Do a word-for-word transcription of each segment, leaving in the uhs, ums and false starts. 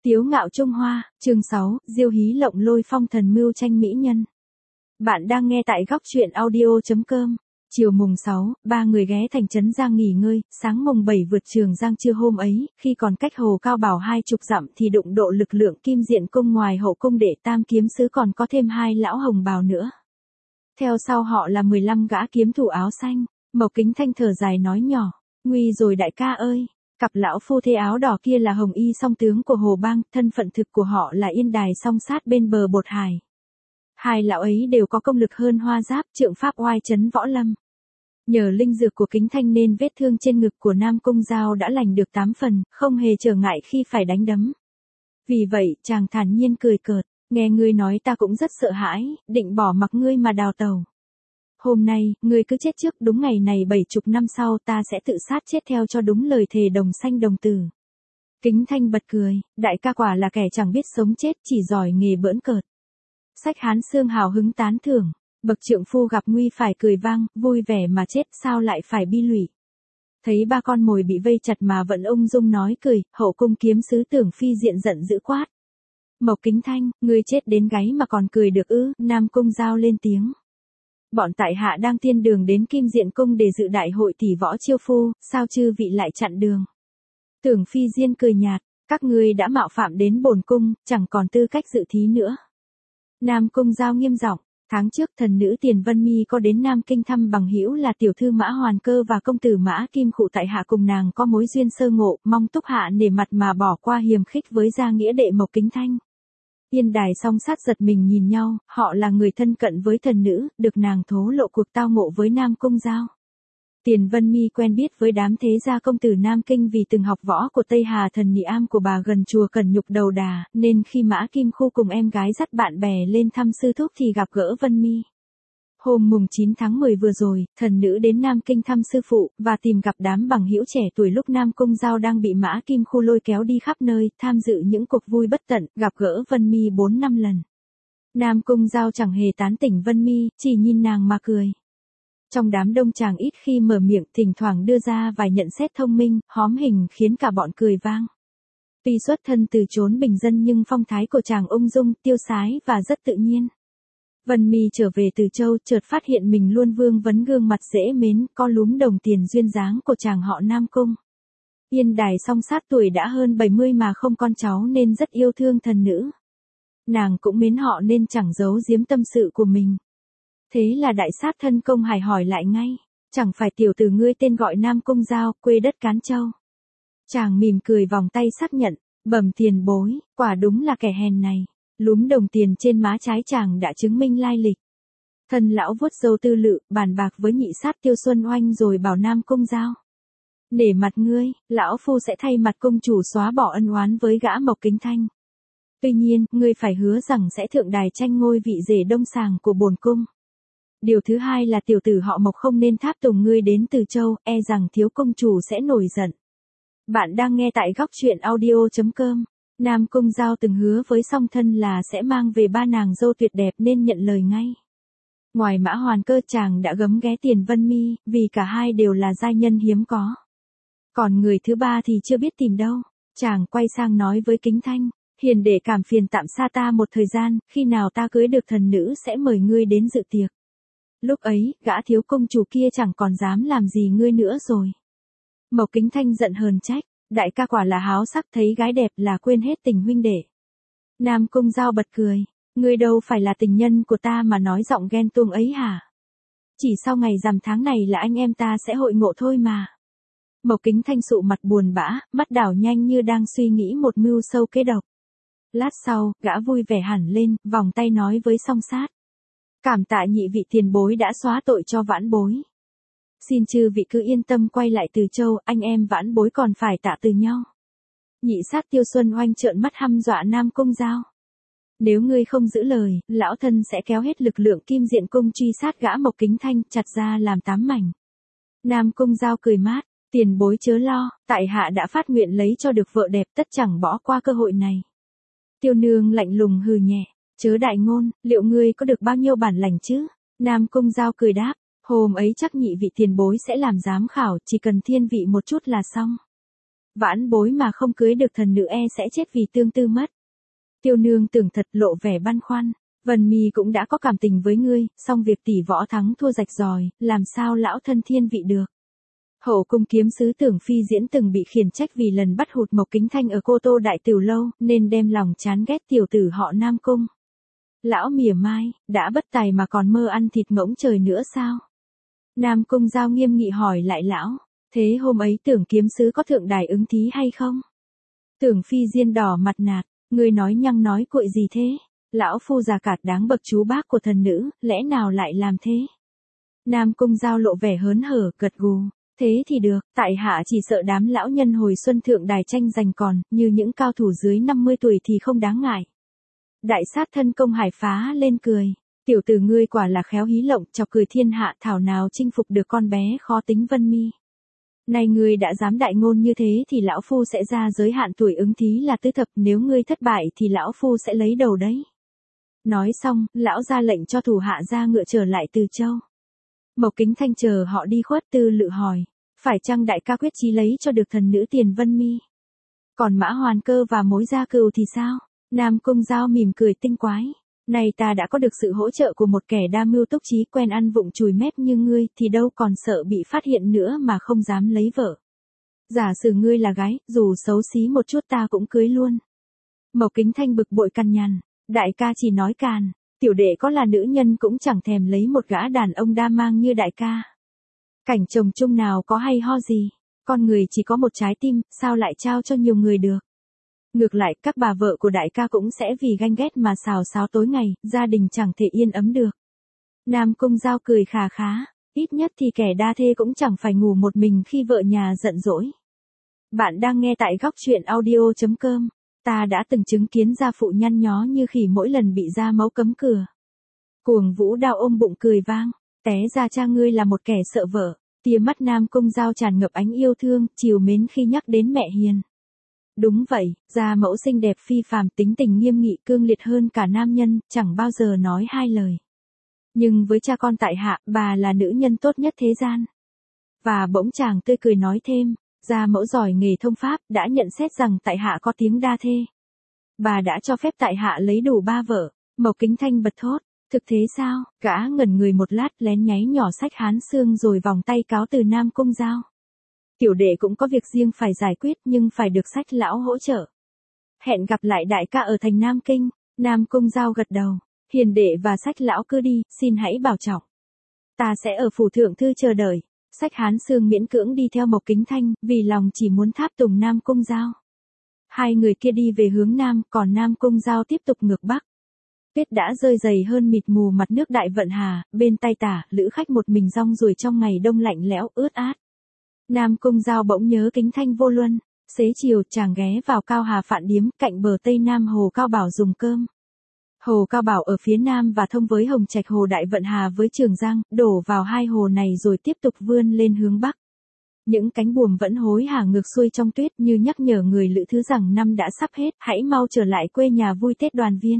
Tiếu ngạo Trung Hoa, chương sáu, Diêu Hí lộng lôi phong thần mưu tranh mỹ nhân. Bạn đang nghe tại góc truyện audio.com. Chiều mùng sáu, ba người ghé thành trấn Giang nghỉ ngơi, sáng mùng bảy vượt Trường Giang trưa hôm ấy, khi còn cách Hồ Cao Bảo hai chục dặm thì đụng độ lực lượng Kim Diện cung ngoài hậu cung để tam kiếm sứ còn có thêm hai lão hồng bào nữa. Theo sau họ là mười lăm gã kiếm thủ áo xanh. Mộc Kính Thanh thở dài nói nhỏ, nguy rồi đại ca ơi. Cặp lão phu thê áo đỏ kia là Hồng Y song tướng của Hồ Bang, thân phận thực của họ là Yên Đài song sát bên bờ Bột Hải. Hai lão ấy đều có công lực hơn Hoa Giáp, trượng pháp oai chấn võ lâm. Nhờ linh dược của Kính Thanh nên vết thương trên ngực của Nam Cung Giao đã lành được tám phần, không hề trở ngại khi phải đánh đấm. Vì vậy, chàng thản nhiên cười cợt, nghe ngươi nói ta cũng rất sợ hãi, định bỏ mặc ngươi mà đào tàu. Hôm nay, ngươi cứ chết trước, đúng ngày này bảy chục năm sau ta sẽ tự sát chết theo cho đúng lời thề đồng sanh đồng tử. Kính Thanh bật cười, đại ca quả là kẻ chẳng biết sống chết, chỉ giỏi nghề bỡn cợt. Sách Hán Xương hào hứng tán thưởng, bậc trượng phu gặp nguy phải cười vang, vui vẻ mà chết sao lại phải bi lụy. Thấy ba con mồi bị vây chặt mà vẫn ung dung nói cười, hậu cung kiếm sứ Tưởng Phi Diện giận dữ quát. Mộc Kính Thanh, ngươi chết đến gáy mà còn cười được ư? Nam Cung Giao lên tiếng. Bọn tại hạ đang tiên đường đến Kim Diện cung để dự đại hội tỷ võ chiêu phu, sao chư vị lại chặn đường? Tưởng Phi Diên cười nhạt, các ngươi đã mạo phạm đến bổn cung, chẳng còn tư cách dự thí nữa. Nam Cung Giao nghiêm giọng, tháng trước thần nữ Tiền Vân Mi có đến Nam Kinh thăm bằng hữu là tiểu thư Mã Hoàn Cơ và công tử Mã Kim Khụ tại hạ cùng nàng có mối duyên sơ ngộ, mong túc hạ nể mặt mà bỏ qua hiềm khích với gia nghĩa đệ Mộc Kính Thanh. Yên Đài song sát giật mình nhìn nhau, họ là người thân cận với thần nữ, được nàng thố lộ cuộc tao ngộ với Nam Cung Giao. Tiền Vân Mi quen biết với đám thế gia công tử Nam Kinh vì từng học võ của Tây Hà thần Nị Am của bà gần chùa Cẩn Nhục Đầu Đà, nên khi Mã Kim Khu cùng em gái dắt bạn bè lên thăm sư thúc thì gặp gỡ Vân Mi. Hôm mùng chín tháng mười vừa rồi, thần nữ đến Nam Kinh thăm sư phụ, và tìm gặp đám bằng hữu trẻ tuổi lúc Nam Cung Giao đang bị Mã Kim Khu lôi kéo đi khắp nơi, tham dự những cuộc vui bất tận, gặp gỡ Vân Mi bốn năm lần. Nam Cung Giao chẳng hề tán tỉnh Vân Mi, chỉ nhìn nàng mà cười. Trong đám đông chàng ít khi mở miệng, thỉnh thoảng đưa ra vài nhận xét thông minh, hóm hình khiến cả bọn cười vang. Tuy xuất thân từ chốn bình dân nhưng phong thái của chàng ung dung, tiêu sái và rất tự nhiên. Vân Mi trở về từ Châu chợt phát hiện mình luôn vương vấn gương mặt dễ mến, có lúm đồng tiền duyên dáng của chàng họ Nam Cung. Yên Đài song sát tuổi đã hơn bảy mươi mà không con cháu nên rất yêu thương thần nữ. Nàng cũng mến họ nên chẳng giấu giếm tâm sự của mình. Thế là đại sát thân Công Hải hỏi lại ngay, chẳng phải tiểu tử ngươi tên gọi Nam Cung Giao, quê đất Cán Châu. Chàng mỉm cười vòng tay xác nhận, bẩm tiền bối, quả đúng là kẻ hèn này. Lúm đồng tiền trên má trái chàng đã chứng minh lai lịch. Thân lão vuốt râu tư lự, bàn bạc với nhị sát Tiêu Xuân Oanh rồi bảo Nam Cung Giao. Nể mặt ngươi, lão phu sẽ thay mặt công chủ xóa bỏ ân oán với gã Mộc Kính Thanh. Tuy nhiên, ngươi phải hứa rằng sẽ thượng đài tranh ngôi vị rể đông sàng của bổn cung. Điều thứ hai là tiểu tử họ Mộc không nên tháp tùng ngươi đến từ Châu, e rằng thiếu công chủ sẽ nổi giận. Bạn đang nghe tại góc truyện audio.com. Nam Cung Giao từng hứa với song thân là sẽ mang về ba nàng dâu tuyệt đẹp nên nhận lời ngay. Ngoài Mã Hoàn Cơ chàng đã gấm ghé Tiền Vân Mi, vì cả hai đều là giai nhân hiếm có. Còn người thứ ba thì chưa biết tìm đâu. Chàng quay sang nói với Kính Thanh, hiền để cảm phiền tạm xa ta một thời gian, khi nào ta cưới được thần nữ sẽ mời ngươi đến dự tiệc. Lúc ấy, gã thiếu công chủ kia chẳng còn dám làm gì ngươi nữa rồi. Mộc Kính Thanh giận hờn trách, đại ca quả là háo sắc, thấy gái đẹp là quên hết tình huynh đệ. Nam Cung Giao bật cười, ngươi đâu phải là tình nhân của ta mà nói giọng ghen tuông ấy hả? Chỉ sau ngày rằm tháng này là anh em ta sẽ hội ngộ thôi mà. Mộc Kính Thanh sụ mặt buồn bã, mắt đảo nhanh như đang suy nghĩ một mưu sâu kế độc. Lát sau, gã vui vẻ hẳn lên, vòng tay nói với song sát. Cảm tạ nhị vị tiền bối đã xóa tội cho vãn bối. Xin chư vị cứ yên tâm quay lại từ Châu, anh em vãn bối còn phải tạ từ nhau. Nhị sát Tiêu Xuân Oanh trợn mắt hăm dọa Nam Cung Giao. Nếu ngươi không giữ lời, lão thân sẽ kéo hết lực lượng Kim Diện cung truy sát gã Mộc Kính Thanh, chặt ra làm tám mảnh. Nam Cung Giao cười mát, tiền bối chớ lo, tại hạ đã phát nguyện lấy cho được vợ đẹp, tất chẳng bỏ qua cơ hội này. Tiêu Nương lạnh lùng hừ nhẹ, chớ đại ngôn, liệu ngươi có được bao nhiêu bản lành chứ? Nam Cung Giao cười đáp, hôm ấy chắc nhị vị tiền bối sẽ làm giám khảo, chỉ cần thiên vị một chút là xong. Vãn bối mà không cưới được thần nữ e sẽ chết vì tương tư mất. Tiêu nương tưởng thật lộ vẻ băn khoăn. Vân Mi cũng đã có cảm tình với ngươi, song việc tỷ võ thắng thua rạch ròi, làm sao lão thân thiên vị được. Hậu cung kiếm sứ Tưởng Phi Diễn từng bị khiển trách vì lần bắt hụt Mộc Kính Thanh ở Cô Tô Đại Tiểu Lâu, nên đem lòng chán ghét tiểu tử họ Nam Cung. Lão mỉa mai, đã bất tài mà còn mơ ăn thịt ngỗng trời nữa sao? Nam Cung Giao nghiêm nghị hỏi lại lão, thế hôm ấy Tưởng kiếm sứ có thượng đài ứng thí hay không? Tưởng Phi Diên đỏ mặt nạt, ngươi nói nhăng nói cuội gì thế? Lão phu già cạt đáng bậc chú bác của thần nữ, lẽ nào lại làm thế? Nam Cung Giao lộ vẻ hớn hở, gật gù. Thế thì được, tại hạ chỉ sợ đám lão nhân hồi xuân thượng đài tranh giành còn, như những cao thủ dưới năm mươi tuổi thì không đáng ngại. Đại sát thân công hải phá lên cười. Tiểu tử ngươi quả là khéo hí lộng, chọc cười thiên hạ, thảo nào chinh phục được con bé khó tính Vân Mi. Này ngươi đã dám đại ngôn như thế thì lão phu sẽ ra giới hạn tuổi ứng thí là tứ thập, nếu ngươi thất bại thì lão phu sẽ lấy đầu đấy. Nói xong, lão ra lệnh cho thủ hạ ra ngựa trở lại Từ Châu. Mộc Kính Thanh chờ họ đi khuất Tư Lự hỏi, phải chăng đại ca quyết chí lấy cho được thần nữ Tiền Vân Mi? Còn Mã Hoàn Cơ và Mối Gia Cừu thì sao? Nam Cung Giao mỉm cười tinh quái, này ta đã có được sự hỗ trợ của một kẻ đa mưu túc trí quen ăn vụng chùi mép như ngươi thì đâu còn sợ bị phát hiện nữa mà không dám lấy vợ. Giả sử ngươi là gái, dù xấu xí một chút ta cũng cưới luôn. Mộc Kính Thanh bực bội cằn nhằn, đại ca chỉ nói càn. Tiểu đệ có là nữ nhân cũng chẳng thèm lấy một gã đàn ông đa mang như đại ca. Cảnh chồng chung nào có hay ho gì, con người chỉ có một trái tim, sao lại trao cho nhiều người được. Ngược lại, các bà vợ của đại ca cũng sẽ vì ganh ghét mà xào xáo tối ngày, gia đình chẳng thể yên ấm được. Nam Cung Giao cười khà khá, ít nhất thì kẻ đa thê cũng chẳng phải ngủ một mình khi vợ nhà giận dỗi. Bạn đang nghe tại góc truyện audio chấm com. Ta đã từng chứng kiến gia phụ nhăn nhó như khỉ mỗi lần bị gia mẫu cấm cửa. Cuồng Vũ Đao ôm bụng cười vang, té ra cha ngươi là một kẻ sợ vợ. Tia mắt Nam Cung Giao tràn ngập ánh yêu thương, trìu mến khi nhắc đến mẹ hiền. Đúng vậy, gia mẫu xinh đẹp phi phàm, tính tình nghiêm nghị cương liệt hơn cả nam nhân, chẳng bao giờ nói hai lời. Nhưng với cha con tại hạ, bà là nữ nhân tốt nhất thế gian. Và bỗng chàng tươi cười nói thêm. Gia mẫu giỏi nghề thông pháp, đã nhận xét rằng tại hạ có tiếng đa thê. Bà đã cho phép tại hạ lấy đủ ba vợ. Mộc Kính Thanh bật thốt, thực thế sao? Gã ngẩn người một lát lén nháy nhỏ sách hán xương rồi vòng tay cáo từ Nam Cung Giao. Tiểu đệ cũng có việc riêng phải giải quyết nhưng phải được sách lão hỗ trợ. Hẹn gặp lại đại ca ở thành Nam Kinh. Nam Cung Giao gật đầu, hiền đệ và sách lão cứ đi, xin hãy bảo trọng. Ta sẽ ở phủ thượng thư chờ đợi. Sách hán xương miễn cưỡng đi theo Mộc Kính Thanh, vì lòng chỉ muốn tháp tùng Nam Cung Giao. Hai người kia đi về hướng Nam, còn Nam Cung Giao tiếp tục ngược Bắc. Tuyết đã rơi dày hơn mịt mù mặt nước Đại Vận Hà, bên tay tả, lữ khách một mình rong ruổi trong ngày đông lạnh lẽo, ướt át. Nam Cung Giao bỗng nhớ Kính Thanh vô luân, xế chiều chàng ghé vào Cao Hà Phạn Điếm, cạnh bờ tây nam hồ Cao Bảo dùng cơm. Hồ Cao Bảo ở phía nam và thông với Hồng Trạch hồ Đại Vận Hà với Trường Giang, đổ vào hai hồ này rồi tiếp tục vươn lên hướng bắc. Những cánh buồm vẫn hối hả ngược xuôi trong tuyết như nhắc nhở người lữ thứ rằng năm đã sắp hết, hãy mau trở lại quê nhà vui Tết đoàn viên.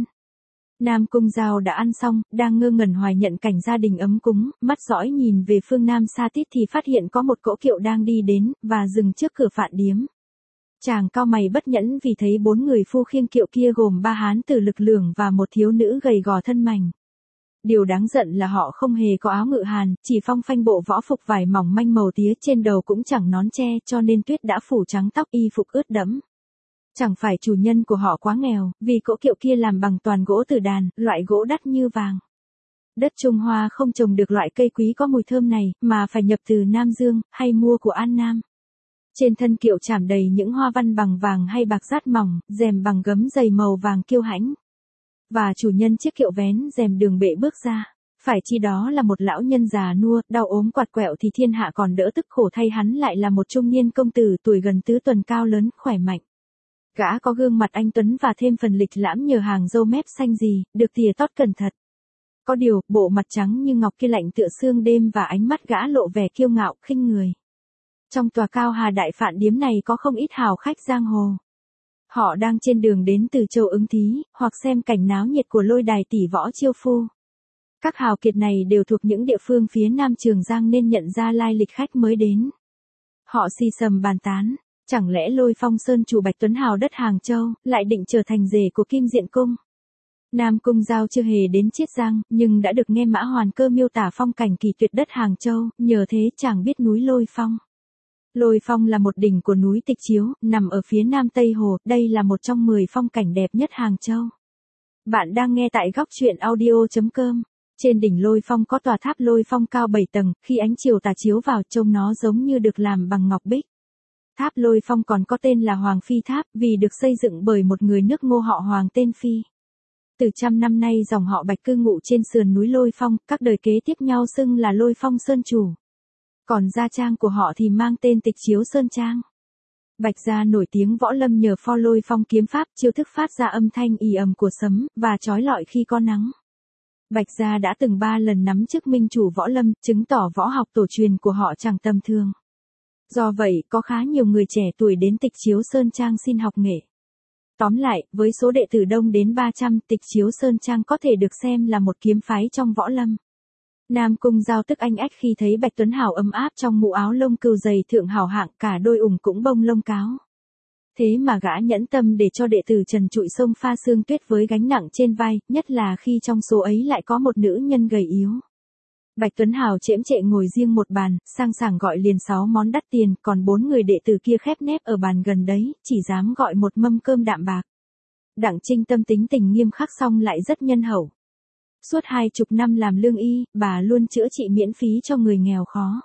Nam Cung Giao đã ăn xong, đang ngơ ngẩn hoài nhận cảnh gia đình ấm cúng, mắt dõi nhìn về phương Nam xa tít thì phát hiện có một cỗ kiệu đang đi đến, và dừng trước cửa Phạn Điếm. Chàng cau mày bất nhẫn vì thấy bốn người phu khiêng kiệu kia gồm ba hán tử lực lưỡng và một thiếu nữ gầy gò thân mảnh. Điều đáng giận là họ không hề có áo ngự hàn, chỉ phong phanh bộ võ phục vải mỏng manh màu tía, trên đầu cũng chẳng nón che, cho nên tuyết đã phủ trắng tóc, y phục ướt đẫm. Chẳng phải chủ nhân của họ quá nghèo, vì cỗ kiệu kia làm bằng toàn gỗ tử đàn, loại gỗ đắt như vàng. Đất Trung Hoa không trồng được loại cây quý có mùi thơm này, mà phải nhập từ Nam Dương, hay mua của An Nam. Trên thân kiệu trảm đầy những hoa văn bằng vàng hay bạc rát mỏng, rèm bằng gấm dày màu vàng kiêu hãnh. Và chủ nhân chiếc kiệu vén rèm đường bệ bước ra. Phải chi đó là một lão nhân già nua, đau ốm quạt quẹo thì thiên hạ còn đỡ tức khổ thay hắn lại là một trung niên công tử tuổi gần tứ tuần cao lớn, khỏe mạnh. Gã có gương mặt anh tuấn và thêm phần lịch lãm nhờ hàng râu mép xanh gì, được tỉa tót cẩn thận. Có điều, bộ mặt trắng như ngọc kia lạnh tựa sương đêm và ánh mắt gã lộ vẻ kiêu ngạo, khinh người. Trong tòa Cao Hà Đại Phạn Điếm này có không ít hào khách giang hồ. Họ đang trên đường đến từ châu ứng thí, hoặc xem cảnh náo nhiệt của lôi đài tỷ võ chiêu phu. Các hào kiệt này đều thuộc những địa phương phía Nam Trường Giang nên nhận ra lai lịch khách mới đến. Họ xì xầm bàn tán, Chẳng lẽ Lôi Phong Sơn chủ Bạch Tuấn Hào đất Hàng Châu, lại định trở thành rể của Kim Diện Cung? Nam Cung Giao chưa hề đến Chiết Giang, nhưng đã được nghe Mã Hoàn Cơ miêu tả phong cảnh kỳ tuyệt đất Hàng Châu, nhờ thế chàng biết núi Lôi Phong. Lôi Phong là một đỉnh của núi Tịch Chiếu, nằm ở phía nam Tây Hồ, đây là một trong mười phong cảnh đẹp nhất Hàng Châu. Bạn đang nghe tại góc truyện audio chấm com. Trên đỉnh Lôi Phong có tòa tháp Lôi Phong cao bảy tầng, khi ánh chiều tà chiếu vào trông nó giống như được làm bằng ngọc bích. Tháp Lôi Phong còn có tên là Hoàng Phi Tháp, vì được xây dựng bởi một người nước Ngô họ Hoàng tên Phi. Từ trăm năm nay dòng họ Bạch cư ngụ trên sườn núi Lôi Phong, các đời kế tiếp nhau xưng là Lôi Phong Sơn chủ. Còn gia trang của họ thì mang tên Tịch Chiếu Sơn Trang. Bạch gia nổi tiếng võ lâm nhờ pho Lôi Phong kiếm pháp, chiêu thức phát ra âm thanh ì ầm của sấm, và chói lọi khi có nắng. Bạch gia đã từng ba lần nắm chức minh chủ võ lâm, chứng tỏ võ học tổ truyền của họ chẳng tầm thường. Do vậy, có khá nhiều người trẻ tuổi đến Tịch Chiếu Sơn Trang xin học nghệ. Tóm lại, với số đệ tử đông đến ba trăm, Tịch Chiếu Sơn Trang có thể được xem là một kiếm phái trong võ lâm. Nam Cung Giao tức anh ách khi thấy Bạch Tuấn Hào ấm áp trong mũ áo lông cừu dày thượng hảo hạng, cả đôi ủng cũng bông lông cáo. Thế mà gã nhẫn tâm để cho đệ tử trần trụi sông pha sương tuyết với gánh nặng trên vai, nhất là khi trong số ấy lại có một nữ nhân gầy yếu. Bạch Tuấn Hào chễm chệ ngồi riêng một bàn, sang sảng gọi liền sáu món đắt tiền, còn bốn người đệ tử kia khép nép ở bàn gần đấy, chỉ dám gọi một mâm cơm đạm bạc. Đặng Trinh Tâm tính tình nghiêm khắc song lại rất nhân hậu. Suốt hai chục năm làm lương y, bà luôn chữa trị miễn phí cho người nghèo khó.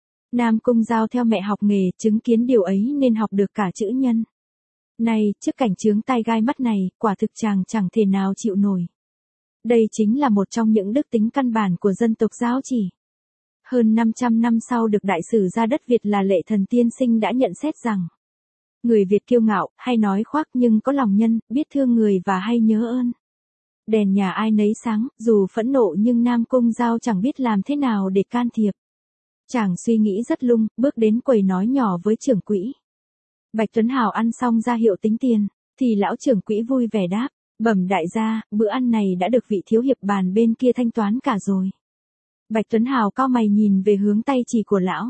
Nam Cung Giao theo mẹ học nghề, chứng kiến điều ấy nên học được cả chữ nhân. Này, trước cảnh chướng tai gai mắt này, quả thực chàng chẳng thể nào chịu nổi. Đây chính là một trong những đức tính căn bản của dân tộc Giao Chỉ. Hơn năm trăm năm sau được đại sử ra đất Việt là Lệ Thần Tiên Sinh đã nhận xét rằng, người Việt kiêu ngạo, hay nói khoác nhưng có lòng nhân, biết thương người và hay nhớ ơn. Đèn nhà ai nấy sáng, dù phẫn nộ nhưng Nam Cung Giao chẳng biết làm thế nào để can thiệp. Chàng suy nghĩ rất lung, bước đến quầy nói nhỏ với trưởng quỹ. Bạch Tuấn Hào ăn xong ra hiệu tính tiền, thì lão trưởng quỹ vui vẻ đáp, bẩm đại gia, bữa ăn này đã được vị thiếu hiệp bàn bên kia thanh toán cả rồi. Bạch Tuấn Hào cau mày nhìn về hướng tay chỉ của lão.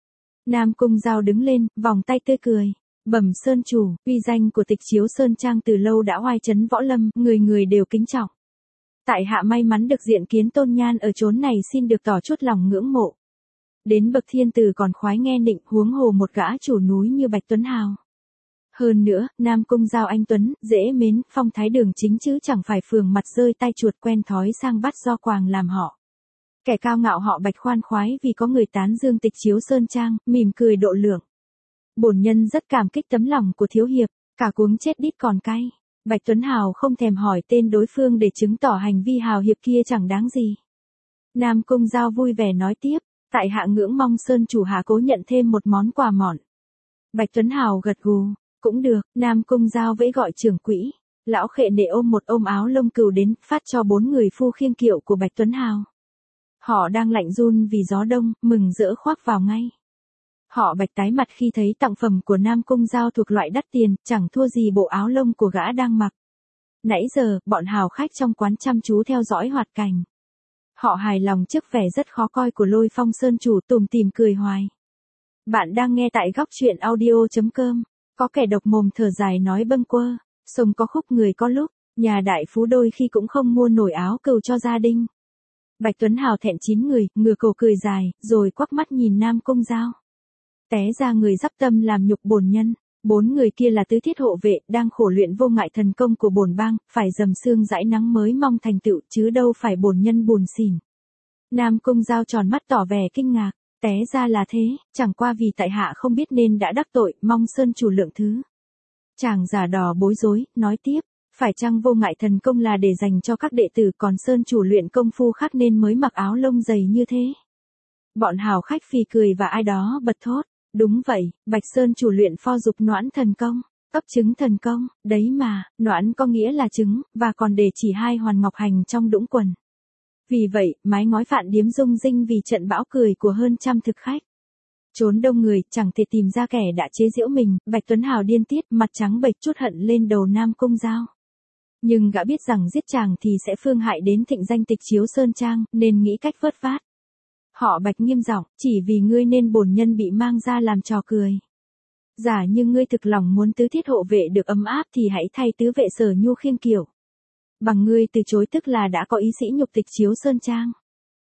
Nam Cung Giao đứng lên, vòng tay tươi cười. Bẩm Sơn chủ, uy danh của Tịch Chiếu Sơn Trang từ lâu đã oai chấn võ lâm, người người đều kính trọng. Tại hạ may mắn được diện kiến tôn nhan ở chốn này, xin được tỏ chút lòng ngưỡng mộ. Đến bậc thiên tử còn khoái nghe nịnh, huống hồ một gã chủ núi như Bạch Tuấn Hào. Hơn nữa, Nam Cung Giao anh tuấn, dễ mến, phong thái đường chính chứ chẳng phải phường mặt rơi tai chuột, quen thói sang bắt do quàng làm họ. Kẻ cao ngạo họ Bạch khoan khoái vì có người tán dương Tịch Chiếu Sơn Trang, mỉm cười độ lượng. Bổn nhân rất cảm kích tấm lòng của thiếu hiệp, cả cuống chết đít còn cay. Bạch Tuấn Hào không thèm hỏi tên đối phương để chứng tỏ hành vi hào hiệp kia chẳng đáng gì. Nam Cung Giao vui vẻ nói tiếp, tại hạ ngưỡng mong Sơn chủ hạ cố nhận thêm một món quà mọn. Bạch Tuấn Hào gật gù, cũng được. Nam Cung Giao vẫy gọi trưởng quỹ. Lão khệ nệ ôm một ôm áo lông cừu đến, phát cho bốn người phu khiêng kiệu của Bạch Tuấn Hào. Họ đang lạnh run vì gió đông, mừng rỡ khoác vào ngay. Họ Bạch tái mặt khi thấy tặng phẩm của Nam Cung Giao thuộc loại đắt tiền, chẳng thua gì bộ áo lông của gã đang mặc. Nãy giờ, bọn hào khách trong quán chăm chú theo dõi hoạt cảnh. Họ hài lòng trước vẻ rất khó coi của Lôi Phong Sơn chủ, tủm tỉm cười hoài. Bạn đang nghe tại góc truyện audio chấm com. Có kẻ độc mồm thở dài nói bâng quơ, sông có khúc người có lúc, nhà đại phú đôi khi cũng không mua nổi áo cừu cho gia đình. Bạch Tuấn Hào thẹn chín người, ngửa cổ cười dài, rồi quắc mắt nhìn Nam Cung Giao. Té ra người dắp tâm làm nhục bổn nhân, bốn người kia là tứ thiết hộ vệ, đang khổ luyện vô ngại thần công của bổn bang, phải dầm xương dãi nắng mới mong thành tựu, chứ đâu phải bổn nhân buồn xỉn. Nam Cung Giao tròn mắt tỏ vẻ kinh ngạc, té ra là thế, chẳng qua vì tại hạ không biết nên đã đắc tội, mong Sơn chủ lượng thứ. Chàng giả đò bối rối, nói tiếp, phải chăng vô ngại thần công là để dành cho các đệ tử, còn Sơn chủ luyện công phu khác nên mới mặc áo lông dày như thế. Bọn hào khách phì cười và ai đó bật thốt. Đúng vậy, Bạch Sơn chủ luyện pho dục noãn thần công, ấp trứng thần công, đấy mà, noãn có nghĩa là trứng, và còn để chỉ hai hoàn ngọc hành trong đũng quần. Vì vậy, mái ngói Phạn Điếm rung rinh vì trận bão cười của hơn trăm thực khách. Trốn đông người, chẳng thể tìm ra kẻ đã chế giễu mình, Bạch Tuấn Hào điên tiết, mặt trắng bệch chút hận lên đầu Nam Cung Giao. Nhưng gã biết rằng giết chàng thì sẽ phương hại đến thịnh danh Tịch Chiếu Sơn Trang, nên nghĩ cách vớt vát. Họ Bạch nghiêm giọng, chỉ vì ngươi nên bổn nhân bị mang ra làm trò cười. Giả như ngươi thực lòng muốn tứ thiết hộ vệ được ấm áp thì hãy thay tứ vệ Sở Nhu khiêng kiệu. Bằng ngươi từ chối tức là đã có ý sĩ nhục tịch Chiếu Sơn Trang.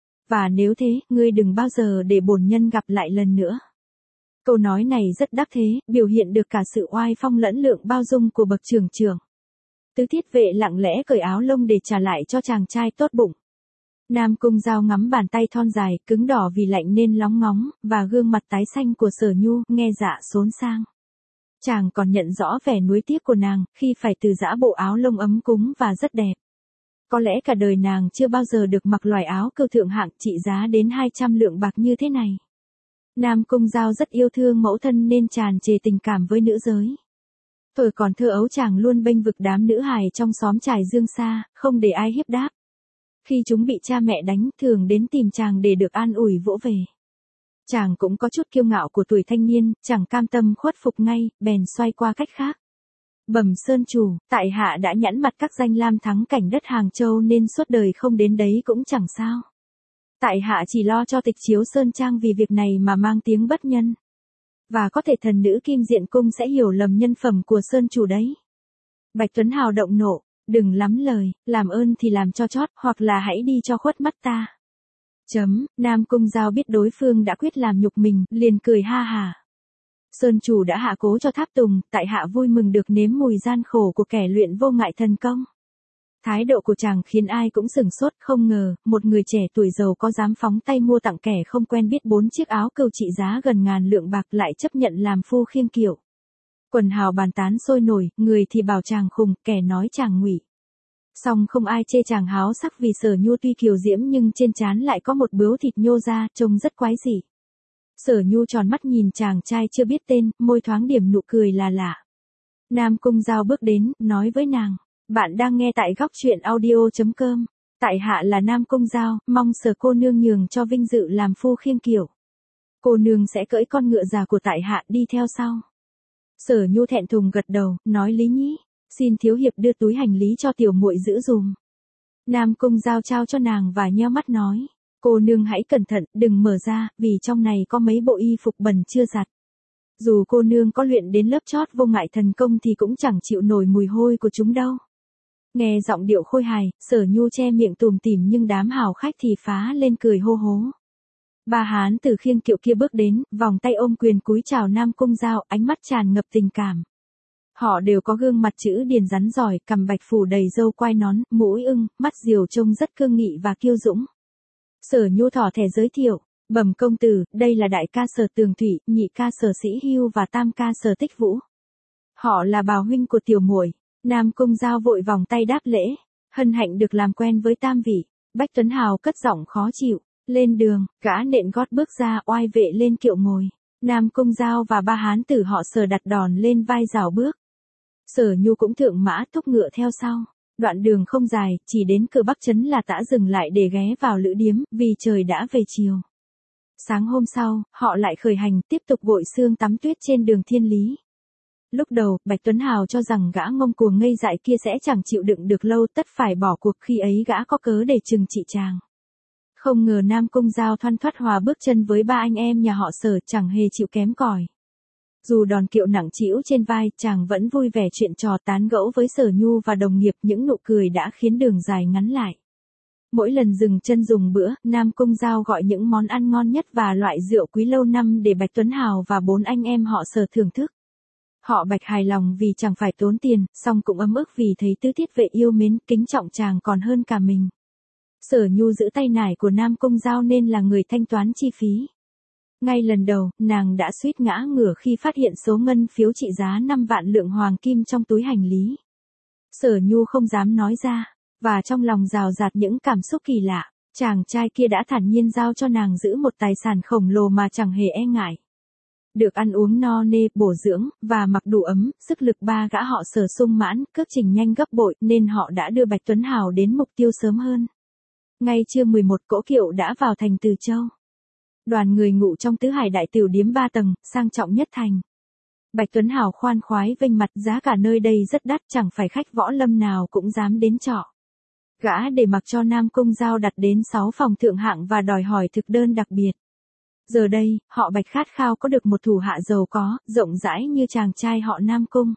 Và nếu thế, ngươi đừng bao giờ để bổn nhân gặp lại lần nữa. Câu nói này rất đắc thế, biểu hiện được cả sự oai phong lẫn lượng bao dung của bậc trưởng trưởng. Tứ thiết vệ lặng lẽ cởi áo lông để trả lại cho chàng trai tốt bụng. Nam Cung Giao ngắm bàn tay thon dài, cứng đỏ vì lạnh nên lóng ngóng, và gương mặt tái xanh của Sở Nhu, nghe dạ xốn sang. Chàng còn nhận rõ vẻ nuối tiếc của nàng, khi phải từ giã bộ áo lông ấm cúng và rất đẹp. Có lẽ cả đời nàng chưa bao giờ được mặc loài áo cừu thượng hạng trị giá đến hai trăm lượng bạc như thế này. Nam Cung Giao rất yêu thương mẫu thân nên tràn trề tình cảm với nữ giới. Thời còn thơ ấu chàng luôn bênh vực đám nữ hài trong xóm trài Dương Sa, không để ai hiếp đáp. Khi chúng bị cha mẹ đánh, thường đến tìm chàng để được an ủi vỗ về. Chàng cũng có chút kiêu ngạo của tuổi thanh niên, chẳng cam tâm khuất phục ngay, bèn xoay qua cách khác. Bẩm Sơn chủ, tại hạ đã nhẵn mặt các danh lam thắng cảnh đất Hàng Châu nên suốt đời không đến đấy cũng chẳng sao. Tại hạ chỉ lo cho tịch Chiếu Sơn Trang vì việc này mà mang tiếng bất nhân. Và có thể thần nữ Kim Diện Cung sẽ hiểu lầm nhân phẩm của Sơn chủ đấy. Bạch Tuấn Hào động nộ, đừng lắm lời, làm ơn thì làm cho chót, hoặc là hãy đi cho khuất mắt ta. Chấm, Nam Cung Giao biết đối phương đã quyết làm nhục mình, liền cười ha hà. Sơn chủ đã hạ cố cho Tháp Tùng, tại hạ vui mừng được nếm mùi gian khổ của kẻ luyện vô ngại thần công. Thái độ của chàng khiến ai cũng sửng sốt, không ngờ, một người trẻ tuổi giàu có dám phóng tay mua tặng kẻ không quen biết bốn chiếc áo cừu trị giá gần ngàn lượng bạc lại chấp nhận làm phu khiêng kiệu. Quần hào bàn tán sôi nổi, người thì bảo chàng khùng, kẻ nói chàng ngụy. Song không ai chê chàng háo sắc vì Sở Nhu tuy kiều diễm nhưng trên trán lại có một bướu thịt nhô ra, trông rất quái dị. Sở Nhu tròn mắt nhìn chàng trai chưa biết tên, môi thoáng điểm nụ cười là lạ. Nam Cung Giao bước đến, nói với nàng, bạn đang nghe tại góc truyện audio chấm com. Tại hạ là Nam Cung Giao, mong Sở cô nương nhường cho vinh dự làm phu khiêng kiệu. Cô nương sẽ cưỡi con ngựa già của tại hạ đi theo sau. Sở Nhu thẹn thùng gật đầu, nói Lý Nhĩ, xin thiếu hiệp đưa túi hành lý cho tiểu muội giữ dùm. Nam Cung Giao trao cho nàng và nheo mắt nói, cô nương hãy cẩn thận, đừng mở ra, vì trong này có mấy bộ y phục bẩn chưa giặt. Dù cô nương có luyện đến lớp chót vô ngại thần công thì cũng chẳng chịu nổi mùi hôi của chúng đâu. Nghe giọng điệu khôi hài, Sở Nhu che miệng tủm tỉm nhưng đám hào khách thì phá lên cười hô hố. Ba hán từ khiêng kiệu kia bước đến, vòng tay ôm quyền cúi chào Nam Cung Giao, ánh mắt tràn ngập tình cảm. Họ đều có gương mặt chữ điền rắn giỏi, cằm bạch phủ đầy râu quai nón, mũi ưng, mắt diều trông rất cương nghị và kiêu dũng. Sở Nhu thỏ thẻ giới thiệu, bẩm công tử, đây là đại ca Sở Tường Thủy, nhị ca Sở Sĩ Hưu và tam ca Sở Tích Vũ. Họ là bào huynh của tiểu muội. Nam Cung Giao vội vòng tay đáp lễ, hân hạnh được làm quen với tam vị. Bách Tuấn Hào cất giọng khó chịu, lên đường, gã nện gót bước ra, oai vệ lên kiệu ngồi. Nam Cung Giao và ba hán tử họ Sở đặt đòn lên vai rào bước. Sở Nhu cũng thượng mã thúc ngựa theo sau. Đoạn đường không dài, chỉ đến cửa Bắc Trấn là tã dừng lại để ghé vào lữ điếm, vì trời đã về chiều. Sáng hôm sau, họ lại khởi hành, tiếp tục gội sương tắm tuyết trên đường Thiên Lý. Lúc đầu, Bạch Tuấn Hào cho rằng gã ngông cuồng ngây dại kia sẽ chẳng chịu đựng được lâu, tất phải bỏ cuộc, khi ấy gã có cớ để trừng trị chàng. Không ngờ Nam Cung Giao thoăn thoắt hòa bước chân với ba anh em nhà họ Sở, chẳng hề chịu kém cỏi. Dù đòn kiệu nặng trĩu trên vai, chàng vẫn vui vẻ chuyện trò tán gẫu với Sở Nhu và đồng nghiệp, những nụ cười đã khiến đường dài ngắn lại. Mỗi lần dừng chân dùng bữa, Nam Cung Giao gọi những món ăn ngon nhất và loại rượu quý lâu năm để Bạch Tuấn Hào và bốn anh em họ Sở thưởng thức. Họ Bạch hài lòng vì chẳng phải tốn tiền, song cũng ấm ức vì thấy tứ thiết vệ yêu mến, kính trọng chàng còn hơn cả mình. Sở Nhu giữ tay nải của Nam Cung Giao nên là người thanh toán chi phí. Ngay lần đầu, nàng đã suýt ngã ngửa khi phát hiện số ngân phiếu trị giá năm vạn lượng hoàng kim trong túi hành lý. Sở Nhu không dám nói ra, và trong lòng rào rạt những cảm xúc kỳ lạ, chàng trai kia đã thản nhiên giao cho nàng giữ một tài sản khổng lồ mà chẳng hề e ngại. Được ăn uống no nê, bổ dưỡng, và mặc đủ ấm, sức lực ba gã họ Sở sung mãn, cước trình nhanh gấp bội, nên họ đã đưa Bạch Tuấn Hào đến mục tiêu sớm hơn. Ngay trưa mười một, cỗ kiệu đã vào thành Từ Châu. Đoàn người ngủ trong tứ hải đại tiểu điếm ba tầng, sang trọng nhất thành. Bạch Tuấn Hào khoan khoái vênh mặt, giá cả nơi đây rất đắt, chẳng phải khách võ lâm nào cũng dám đến trọ. Gã để mặc cho Nam Cung Giao đặt đến sáu phòng thượng hạng và đòi hỏi thực đơn đặc biệt. Giờ đây, họ Bạch khát khao có được một thủ hạ giàu có, rộng rãi như chàng trai họ Nam Cung.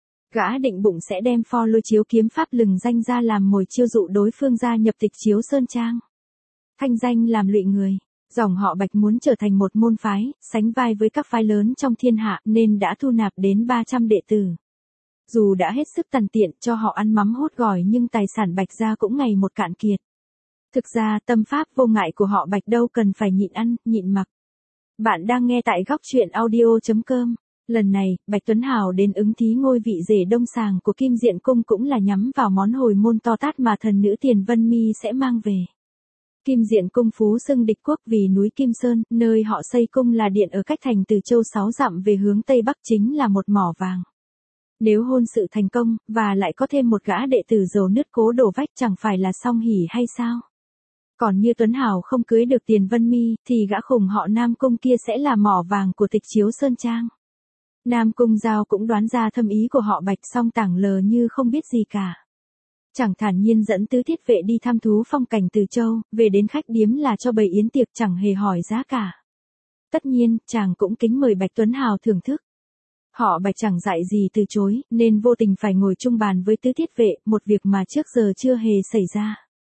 Gã định bụng sẽ đem pho lôi chiếu kiếm pháp lừng danh ra làm mồi chiêu dụ đối phương gia nhập Tịch Chiếu Sơn Trang. Thanh danh làm lụy người, dòng họ Bạch muốn trở thành một môn phái, sánh vai với các phái lớn trong thiên hạ nên đã thu nạp đến ba trăm đệ tử. Dù đã hết sức tằn tiện cho họ ăn mắm hốt gỏi nhưng tài sản Bạch gia cũng ngày một cạn kiệt. Thực ra tâm pháp vô ngại của họ Bạch đâu cần phải nhịn ăn, nhịn mặc. Bạn đang nghe tại góc truyện audio chấm com. Lần này, Bạch Tuấn Hào đến ứng thí ngôi vị rể đông sàng của Kim Diện Cung cũng là nhắm vào món hồi môn to tát mà thần nữ Tiền Vân Mi sẽ mang về. Kim Diện Cung phú xưng địch quốc vì núi Kim Sơn, nơi họ xây cung là điện ở cách thành Từ Châu sáu dặm về hướng Tây Bắc chính là một mỏ vàng. Nếu hôn sự thành công, và lại có thêm một gã đệ tử giàu nứt cố đổ vách chẳng phải là song hỉ hay sao? Còn như Tuấn Hào không cưới được Tiền Vân Mi, thì gã khùng họ Nam Cung kia sẽ là mỏ vàng của Tịch Chiếu Sơn Trang. Nam Cung Giao cũng đoán ra thâm ý của họ Bạch song tảng lờ như không biết gì cả. Chẳng thản nhiên dẫn tứ thiết vệ đi thăm thú phong cảnh Từ Châu, về đến khách điếm là cho bày yến tiệc chẳng hề hỏi giá cả. Tất nhiên, chàng cũng kính mời Bạch Tuấn Hào thưởng thức. Họ Bạch chẳng dạy gì từ chối, nên vô tình phải ngồi chung bàn với tứ thiết vệ, một việc mà trước giờ chưa hề xảy ra.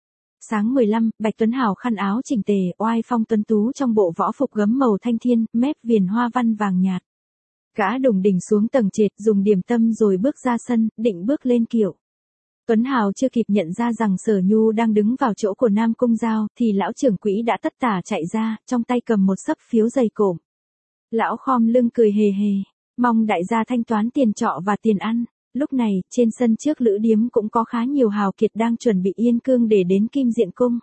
Sáng mười lăm, Bạch Tuấn Hào khăn áo chỉnh tề, oai phong tuấn tú trong bộ võ phục gấm màu thanh thiên, mép viền hoa văn vàng nhạt. Gã đùng đỉnh xuống tầng trệt dùng điểm tâm rồi bước ra sân, định bước lên kiệu. Tuấn Hào chưa kịp nhận ra rằng Sở Nhu đang đứng vào chỗ của Nam Cung Giao, thì lão trưởng quỹ đã tất tả chạy ra, trong tay cầm một xấp phiếu dày cộm. Lão khom lưng cười hề hề, mong đại gia thanh toán tiền trọ và tiền ăn. Lúc này, trên sân trước lữ điếm cũng có khá nhiều hào kiệt đang chuẩn bị yên cương để đến Kim Diện Cung.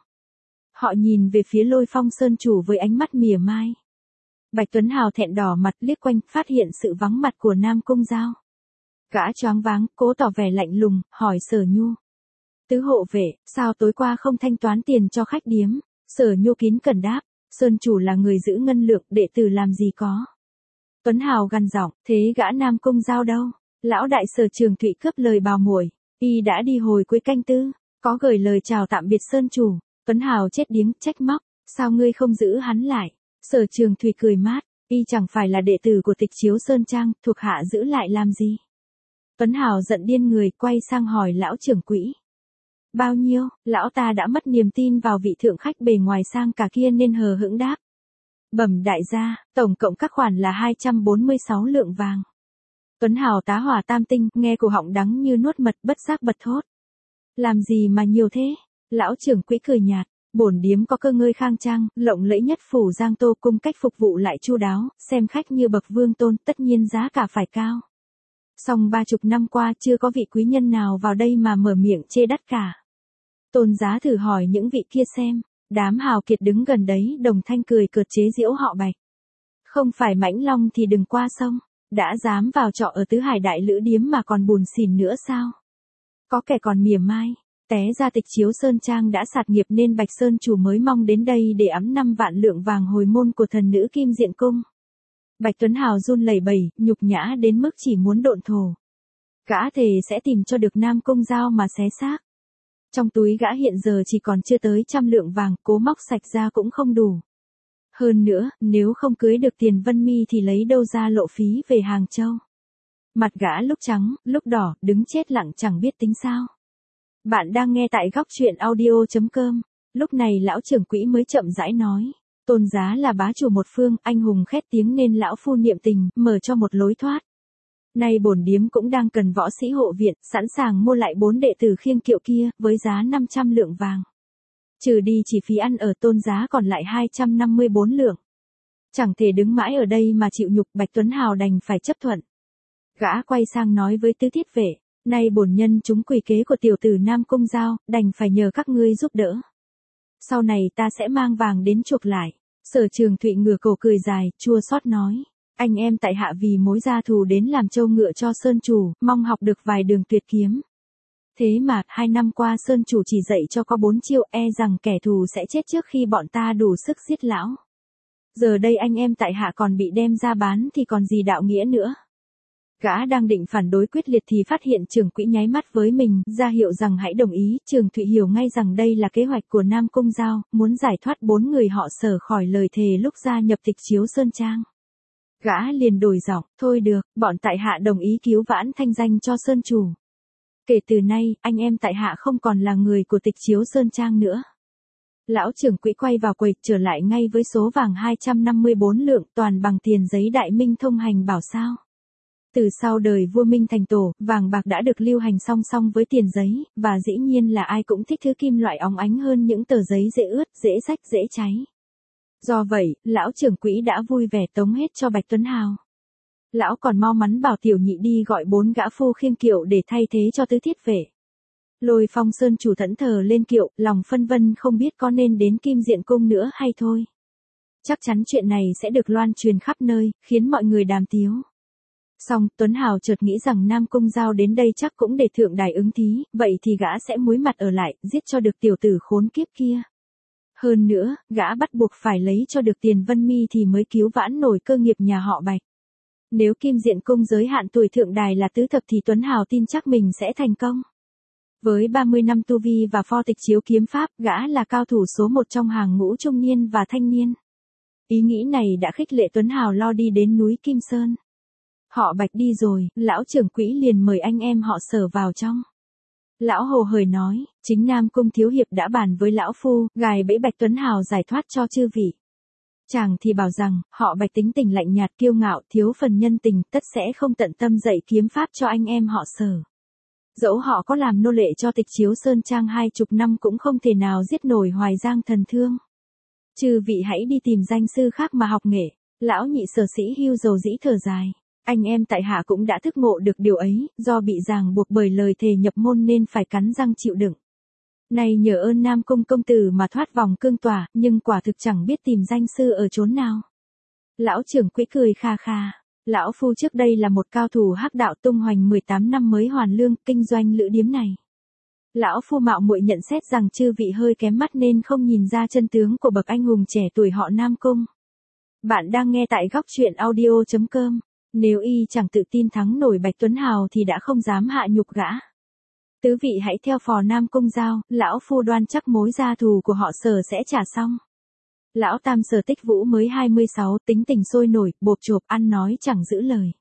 Họ nhìn về phía Lôi Phong Sơn chủ với ánh mắt mỉa mai. Bạch Tuấn Hào thẹn đỏ mặt liếc quanh, phát hiện sự vắng mặt của Nam Cung Giao. Gã choáng váng, cố tỏ vẻ lạnh lùng, hỏi Sở Nhu. Tứ hộ vệ, sao tối qua không thanh toán tiền cho khách điếm? Sở Nhu kín cẩn đáp, Sơn chủ là người giữ ngân lượng, đệ tử làm gì có. Tuấn Hào gằn giọng, thế gã Nam Cung Giao đâu? Lão đại Sở Trường Thụy cướp lời bào muội, y đã đi hồi cuối canh tư, có gửi lời chào tạm biệt Sơn chủ. Tuấn Hào chết điếng, trách móc, sao ngươi không giữ hắn lại? Sở Trường Thụy cười mát, y chẳng phải là đệ tử của Tịch Chiếu Sơn Trang, thuộc hạ giữ lại làm gì? Tuấn Hào giận điên người, quay sang hỏi lão trưởng quỹ. Bao nhiêu? Lão ta đã mất niềm tin vào vị thượng khách bề ngoài sang cả kia nên hờ hững đáp. Bẩm đại gia, tổng cộng các khoản là hai trăm bốn mươi sáu lượng vàng. Tuấn Hào tá hỏa tam tinh, nghe cổ họng đắng như nuốt mật, bất giác bật thốt. Làm gì mà nhiều thế? Lão trưởng quỹ cười nhạt, bổn điếm có cơ ngơi khang trang, lộng lẫy nhất phủ Giang Tô, cung cách phục vụ lại chu đáo, xem khách như bậc vương tôn, tất nhiên giá cả phải cao. Song ba chục năm qua chưa có vị quý nhân nào vào đây mà mở miệng chê đắt cả. Tôn giá thử hỏi những vị kia xem. Đám hào kiệt đứng gần đấy đồng thanh cười cợt chế giễu họ Bạch. Không phải Mãnh Long thì đừng qua sông. Đã dám vào trọ ở Tứ Hải Đại Lữ Điếm mà còn buồn xỉn nữa sao? Có kẻ còn mỉa mai. Té ra Tịch Chiếu Sơn Trang đã sạt nghiệp nên Bạch Sơn chủ mới mong đến đây để ẵm năm vạn lượng vàng hồi môn của thần nữ Kim Diện Cung. Bạch Tuấn Hào run lẩy bẩy, nhục nhã đến mức chỉ muốn độn thổ. Gã thề sẽ tìm cho được Nam Cung Giao mà xé xác. Trong túi gã hiện giờ chỉ còn chưa tới trăm lượng vàng, cố móc sạch ra cũng không đủ. Hơn nữa, nếu không cưới được Tiền Vân Mi thì lấy đâu ra lộ phí về Hàng Châu. Mặt gã lúc trắng, lúc đỏ, đứng chết lặng chẳng biết tính sao. Bạn đang nghe tại góc truyện audio chấm com. Lúc này lão trưởng quỹ mới chậm rãi nói. Tôn giá là bá chủ một phương, anh hùng khét tiếng nên lão phu niệm tình, mở cho một lối thoát. Nay bổn điếm cũng đang cần võ sĩ hộ viện, sẵn sàng mua lại bốn đệ tử khiêng kiệu kia, với giá năm trăm lượng vàng. Trừ đi chỉ phí ăn ở, tôn giá còn lại hai trăm năm mươi bốn lượng. Chẳng thể đứng mãi ở đây mà chịu nhục, Bạch Tuấn Hào đành phải chấp thuận. Gã quay sang nói với tứ thiết vệ, nay bổn nhân chúng quỷ kế của tiểu tử Nam Cung Giao, đành phải nhờ các ngươi giúp đỡ. Sau này ta sẽ mang vàng đến chuộc lại. Sở Trường Thụy ngửa cổ cười dài, chua xót nói. Anh em tại hạ vì mối gia thù đến làm trâu ngựa cho Sơn chủ, mong học được vài đường tuyệt kiếm. Thế mà, hai năm qua Sơn chủ chỉ dạy cho có bốn chiêu, e rằng kẻ thù sẽ chết trước khi bọn ta đủ sức giết lão. Giờ đây anh em tại hạ còn bị đem ra bán thì còn gì đạo nghĩa nữa. Gã đang định phản đối quyết liệt thì phát hiện Trường Quỹ nháy mắt với mình, ra hiệu rằng hãy đồng ý. Trường Thụy hiểu ngay rằng đây là kế hoạch của Nam Cung Giao, muốn giải thoát bốn người họ Sở khỏi lời thề lúc gia nhập Tịch Chiếu Sơn Trang. Gã liền đổi giọng, thôi được, bọn tại hạ đồng ý cứu vãn thanh danh cho Sơn chủ. Kể từ nay, anh em tại hạ không còn là người của Tịch Chiếu Sơn Trang nữa. Lão Trưởng Quỹ quay vào quầy, trở lại ngay với số vàng hai trăm năm mươi bốn lượng, toàn bằng tiền giấy Đại Minh thông hành bảo sao. Từ sau đời vua Minh thành tổ, vàng bạc đã được lưu hành song song với tiền giấy, và dĩ nhiên là ai cũng thích thứ kim loại óng ánh hơn những tờ giấy dễ ướt, dễ rách, dễ cháy. Do vậy, lão Trưởng Quỹ đã vui vẻ tống hết cho Bạch Tuấn Hào. Lão còn mau mắn bảo tiểu nhị đi gọi bốn gã phu khiêng kiệu để thay thế cho tứ thiết vệ. Lôi Phong Sơn chủ thẫn thờ lên kiệu, lòng phân vân không biết có nên đến Kim Diện Cung nữa hay thôi. Chắc chắn chuyện này sẽ được loan truyền khắp nơi, khiến mọi người đàm tiếu. Xong, Tuấn Hào chợt nghĩ rằng Nam Cung Giao đến đây chắc cũng để thượng đài ứng thí, vậy thì gã sẽ muối mặt ở lại, giết cho được tiểu tử khốn kiếp kia. Hơn nữa, gã bắt buộc phải lấy cho được tiền Vân Mi thì mới cứu vãn nổi cơ nghiệp nhà họ Bạch. Nếu Kim Diện Cung giới hạn tuổi thượng đài là tứ thập thì Tuấn Hào tin chắc mình sẽ thành công. Với ba mươi năm tu vi và pho tịch chiếu kiếm pháp, gã là cao thủ số một trong hàng ngũ trung niên và thanh niên. Ý nghĩ này đã khích lệ Tuấn Hào lo đi đến núi Kim Sơn. Họ Bạch đi rồi, lão Trưởng Quỹ liền mời anh em họ Sở vào trong. Lão hồ hởi nói, chính Nam Cung thiếu hiệp đã bàn với lão phu, gài bẫy Bạch Tuấn Hào giải thoát cho chư vị. Chàng thì bảo rằng, họ Bạch tính tình lạnh nhạt kiêu ngạo, thiếu phần nhân tình, tất sẽ không tận tâm dạy kiếm pháp cho anh em họ Sở. Dẫu họ có làm nô lệ cho Tịch Chiếu Sơn Trang hai chục năm cũng không thể nào giết nổi Hoài Giang thần thương. Chư vị hãy đi tìm danh sư khác mà học nghệ. Lão nhị Sở Sĩ hưu dầu dĩ thở dài. Anh em tại hạ cũng đã thức ngộ được điều ấy, do bị ràng buộc bởi lời thề nhập môn nên phải cắn răng chịu đựng. Này nhờ ơn Nam Cung công tử mà thoát vòng cương tỏa, nhưng quả thực chẳng biết tìm danh sư ở chốn nào. Lão Trưởng Quỹ cười kha kha. Lão phu trước đây là một cao thủ hắc đạo tung hoành mười tám năm mới hoàn lương, kinh doanh lữ điếm này. Lão phu mạo muội nhận xét rằng chư vị hơi kém mắt nên không nhìn ra chân tướng của bậc anh hùng trẻ tuổi họ Nam Cung. Bạn đang nghe tại góc truyện audio chấm com. Nếu y chẳng tự tin thắng nổi Bạch Tuấn Hào thì đã không dám hạ nhục gã. Tứ vị hãy theo phò Nam Cung Giao, lão phu đoan chắc mối gia thù của họ Sở sẽ trả xong. Lão Tam Sở Tích Vũ mới hai mươi sáu, tính tình sôi nổi, bộp chộp, ăn nói chẳng giữ lời.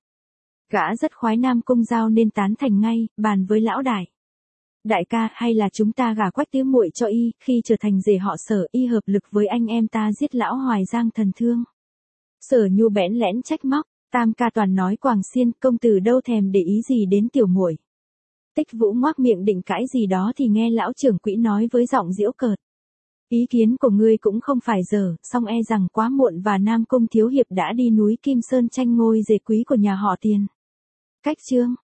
Gã rất khoái Nam Cung Giao nên tán thành ngay, bàn với lão đại. Đại ca, hay là chúng ta gả Quách tứ muội cho y, khi trở thành rể họ Sở, y hợp lực với anh em ta giết lão Hoài Giang thần thương. Sở Nhu bẽn lẽn trách móc, Tam ca toàn nói quàng xiên, công tử đâu thèm để ý gì đến tiểu muội. Tích Vũ ngoác miệng định cãi gì đó thì nghe lão Trưởng Quỹ nói với giọng giễu cợt. Ý kiến của ngươi cũng không phải dở, song e rằng quá muộn và Nam Cung thiếu hiệp đã đi núi Kim Sơn tranh ngôi rể quý của nhà họ Tiền. Cách chương